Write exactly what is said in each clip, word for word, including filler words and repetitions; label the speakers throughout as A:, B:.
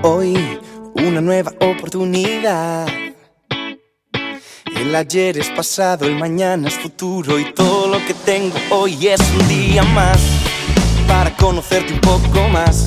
A: Hoy una nueva oportunidad. El ayer es pasado, el mañana es futuro, y todo lo que tengo hoy es un día más para conocerte un poco más,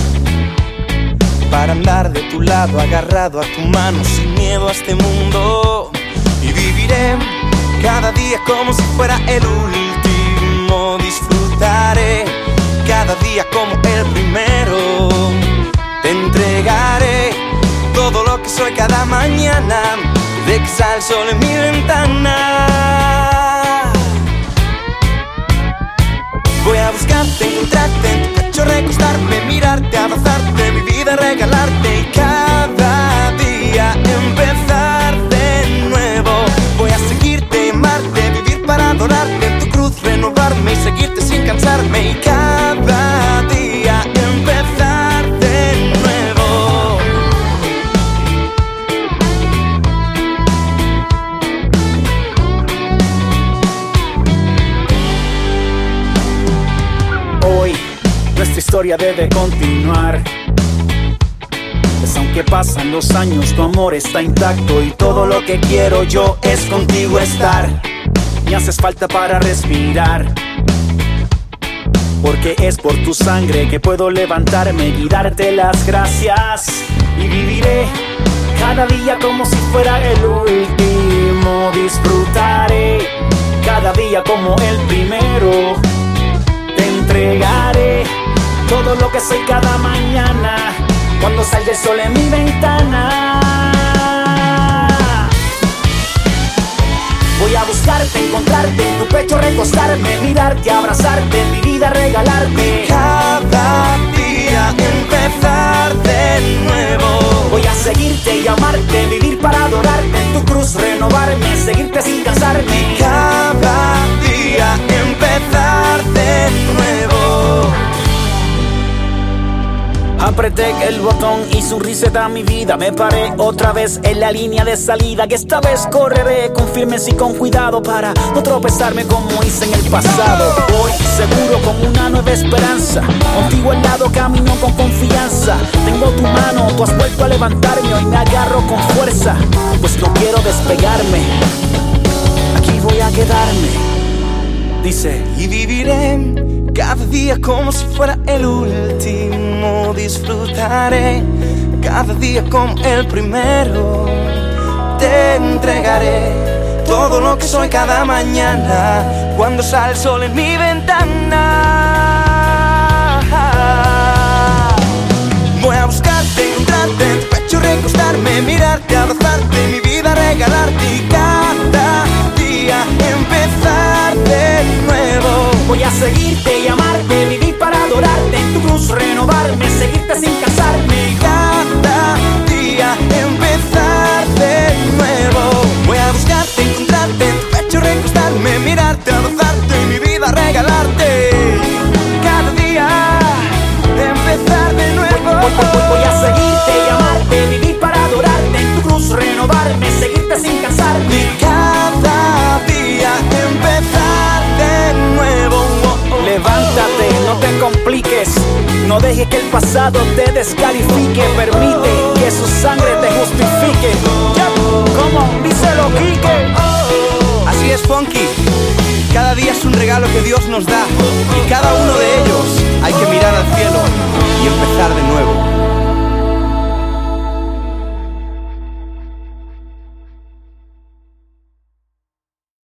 A: para andar de tu lado agarrado a tu mano sin miedo a este mundo. Y viviré cada día como si fuera el último. Disfrutaré cada día como el primero. Te entregaré todo lo que soy cada mañana, de que sale el sol en mi ventana. Voy a buscarte, encontrarte en tu pecho, recostarme, mirarte, abrazarte, mi vida regalarte, y cada día empezar de nuevo. Voy a seguirte, amarte, vivir para adorarte, en tu cruz renovarme y seguirte sin cansarme, y cada día empezar de nuevo.
B: Hoy nuestra historia debe continuar, pues aunque pasan los años tu amor está intacto, y todo lo que quiero yo es contigo estar. Me haces falta para respirar, porque es por tu sangre que puedo levantarme y darte las gracias. Y viviré cada día como si fuera el último. Disfrutaré cada día como el primero. Te entregaré todo lo que soy cada mañana, cuando salga el sol en mi ventana. Voy a buscarte, encontrarte, en tu pecho recostarme, mirarte, abrazarte, mi vida regalarte,
A: cada día empezar de nuevo.
B: Voy a seguirte y amarte, vivir para adorarte, en tu cruz renovarme, seguirte sin cansarme,
A: cada día empezar de nuevo.
B: Apreté el botón y un reset a mi vida. Me paré otra vez en la línea de salida, que esta vez correré con firmeza y con cuidado para no tropezarme como hice en el pasado. Voy seguro con una nueva esperanza, contigo al lado camino con confianza. Tengo tu mano, tú has vuelto a levantarme, hoy me agarro con fuerza, pues no quiero despegarme. Aquí voy a quedarme, dice.
A: Y viviré cada día como si fuera el último. Disfrutaré cada día como el primero. Te entregaré todo lo que soy cada mañana, cuando sale el sol en mi ventana. Voy a buscarte, encontrarte, en tu pecho recostarme, mirarte, abrazarte, mi vida regalarte, y cada día empezar de nuevo.
B: Voy a seguirte y amarte, vivir para adorarte, en tu cruz renovarme, seguirte sin cansarme,
A: cada día empezar de nuevo. Voy a buscarte, encontrarte, en tu pecho recostarme, mirarte, abrazarte, mi vida regalarte, cada día empezar de nuevo.
B: Voy, voy, voy, voy a seguirte y amarte, vivir para adorarte, en tu cruz renovarme, seguirte sin cansarme,
A: y cada día empezar de nuevo.
B: Levántate, no te compliques, no dejes que el pasado te descalifique, permite que su sangre te justifique. Yeah. Como díselo, Quique.
A: Así es, Funky. Cada día es un regalo que Dios nos da, y cada uno de ellos hay que mirar